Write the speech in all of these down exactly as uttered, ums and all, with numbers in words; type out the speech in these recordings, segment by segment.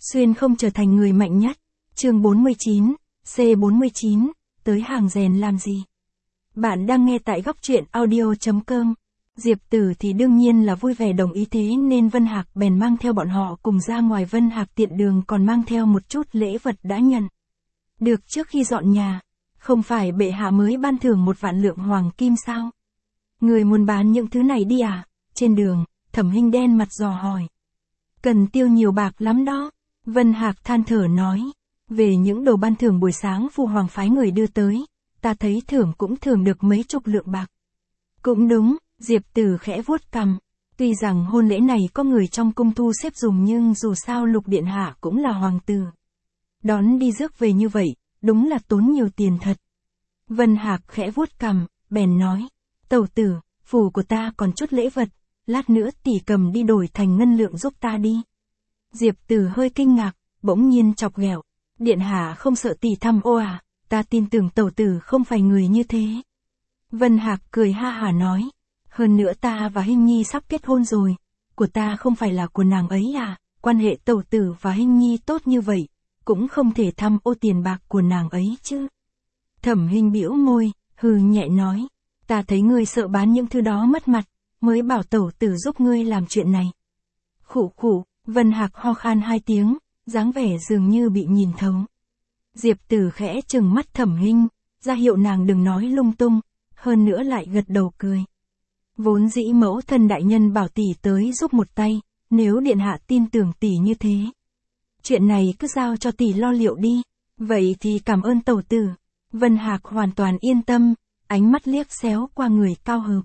Xuyên không trở thành người mạnh nhất. Chương bốn mươi chín, C bốn mươi chín, tới hàng rèn làm gì? Bạn đang nghe tại góc truyện audio chấm com. Diệp Tử thì đương nhiên là vui vẻ đồng ý, thế nên Vân Hạc bèn mang theo bọn họ cùng ra ngoài. Vân Hạc tiện đường còn mang theo một chút lễ vật đã nhận được trước khi dọn nhà. Không phải bệ hạ mới ban thưởng một vạn lượng hoàng kim sao? Người muốn bán những thứ này đi à? Trên đường, Thẩm Hinh đen mặt dò hỏi. Cần tiêu nhiều bạc lắm đó. Vân Hạc than thở nói. Về những đồ ban thưởng buổi sáng Phu Hoàng phái người đưa tới, ta thấy thưởng cũng thường được mấy chục lượng bạc. Cũng đúng, Diệp Tử khẽ vuốt cằm. Tuy rằng hôn lễ này có người trong cung thu xếp dùng, nhưng dù sao Lục Điện Hạ cũng là hoàng tử. Đón đi rước về như vậy, đúng là tốn nhiều tiền thật. Vân Hạc khẽ vuốt cằm, bèn nói. Tẩu tử, phủ của ta còn chút lễ vật, lát nữa tỷ cầm đi đổi thành ngân lượng giúp ta đi. Diệp Tử hơi kinh ngạc, bỗng nhiên chọc ghẹo. Điện Hạ không sợ tỷ thăm ô à, ta tin tưởng tẩu tử không phải người như thế. Vân Hạc cười ha hả nói. Hơn nữa ta và Hinh Nhi sắp kết hôn rồi, của ta không phải là của nàng ấy à, quan hệ tẩu tử và Hinh Nhi tốt như vậy, cũng không thể thăm ô tiền bạc của nàng ấy chứ. Thẩm Hinh bĩu môi, hừ nhẹ nói. Ta thấy ngươi sợ bán những thứ đó mất mặt, mới bảo tẩu tử giúp ngươi làm chuyện này. Khụ khụ, Vân Hạc ho khan hai tiếng, dáng vẻ dường như bị nhìn thấu. Diệp Tử khẽ trừng mắt Thẩm Hinh, ra hiệu nàng đừng nói lung tung, hơn nữa lại gật đầu cười. Vốn dĩ mẫu thân đại nhân bảo tỷ tới giúp một tay, nếu điện hạ tin tưởng tỷ như thế, chuyện này cứ giao cho tỷ lo liệu đi, vậy thì cảm ơn tẩu tử. Vân Hạc hoàn toàn yên tâm, ánh mắt liếc xéo qua người Cao Hợp.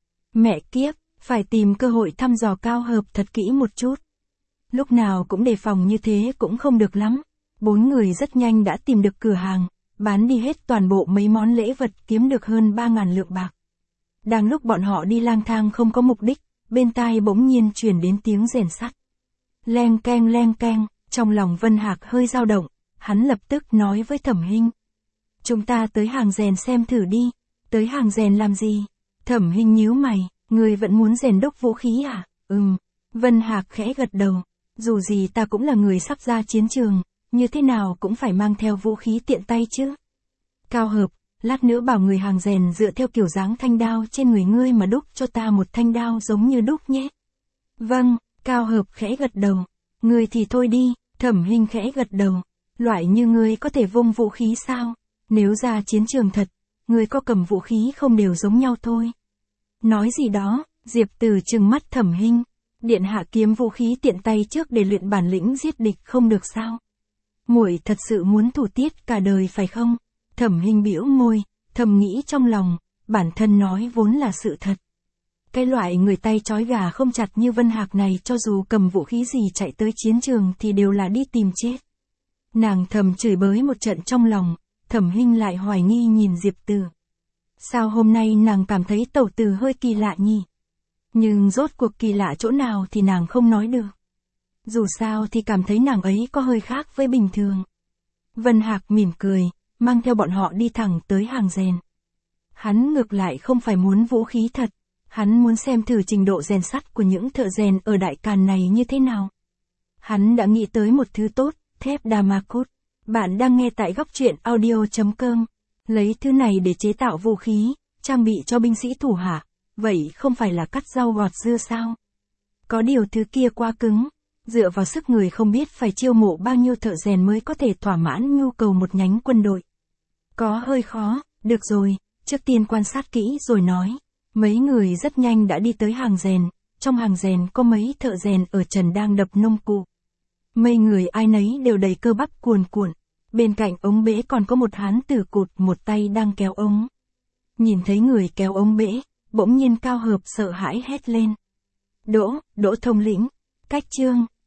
Mẹ kiếp, phải tìm cơ hội thăm dò Cao Hợp thật kỹ một chút. Lúc nào cũng đề phòng như thế cũng không được lắm. Bốn người rất nhanh đã tìm được cửa hàng, bán đi hết toàn bộ mấy món lễ vật, kiếm được hơn ba ngàn lượng bạc. Đang lúc bọn họ đi lang thang không có mục đích, bên tai bỗng nhiên truyền đến tiếng rèn sắt. Leng keng leng keng, trong lòng Vân Hạc hơi dao động, hắn lập tức nói với Thẩm Hinh. Chúng ta tới hàng rèn xem thử đi. Tới hàng rèn làm gì? Thẩm Hinh nhíu mày, người vẫn muốn rèn đúc vũ khí à? Ừm. Vân Hạc khẽ gật đầu. Dù gì ta cũng là người sắp ra chiến trường, như thế nào cũng phải mang theo vũ khí tiện tay chứ. Cao Hợp, lát nữa bảo người hàng rèn dựa theo kiểu dáng thanh đao trên người ngươi mà đúc cho ta một thanh đao giống như đúc nhé. Vâng, Cao Hợp khẽ gật đầu. Ngươi thì thôi đi. Thẩm Hinh khẽ gật đầu. Loại như ngươi có thể vung vũ khí sao? Nếu ra chiến trường thật, người có cầm vũ khí không đều giống nhau thôi. Nói gì đó, Diệp Tử trừng mắt Thẩm Hinh. Điện hạ kiếm vũ khí tiện tay trước để luyện bản lĩnh giết địch không được sao? Muội thật sự muốn thủ tiết cả đời phải không? Thẩm Hinh bĩu môi, thầm nghĩ trong lòng, bản thân nói vốn là sự thật. Cái loại người tay trói gà không chặt như Vân Hạc này cho dù cầm vũ khí gì chạy tới chiến trường thì đều là đi tìm chết. Nàng thầm chửi bới một trận trong lòng. Thẩm Hinh lại hoài nghi nhìn Diệp Tử. Sao hôm nay nàng cảm thấy tẩu tử hơi kỳ lạ nhỉ? Nhưng rốt cuộc kỳ lạ chỗ nào thì nàng không nói được. Dù sao thì cảm thấy nàng ấy có hơi khác với bình thường. Vân Hạc mỉm cười, mang theo bọn họ đi thẳng tới hàng rèn. Hắn ngược lại không phải muốn vũ khí thật, hắn muốn xem thử trình độ rèn sắt của những thợ rèn ở Đại Càn này như thế nào. Hắn đã nghĩ tới một thứ tốt, thép Damascus. Bạn đang nghe tại góc truyện audio chấm com. Lấy thứ này để chế tạo vũ khí, trang bị cho binh sĩ thủ hạ, vậy không phải là cắt rau gọt dưa sao? Có điều thứ kia quá cứng, dựa vào sức người không biết phải chiêu mộ bao nhiêu thợ rèn mới có thể thỏa mãn nhu cầu một nhánh quân đội. Có hơi khó, được rồi, trước tiên quan sát kỹ rồi nói. Mấy người rất nhanh đã đi tới hàng rèn, trong hàng rèn có mấy thợ rèn ở trần đang đập nông cụ. Mấy người ai nấy đều đầy cơ bắp cuồn cuộn. Bên cạnh ống bể còn có một hán tử cụt một tay đang kéo ống. Nhìn thấy người kéo ống bể, bỗng nhiên Cao Hợp sợ hãi hét lên. Đỗ, Đỗ thống lĩnh, cách chương,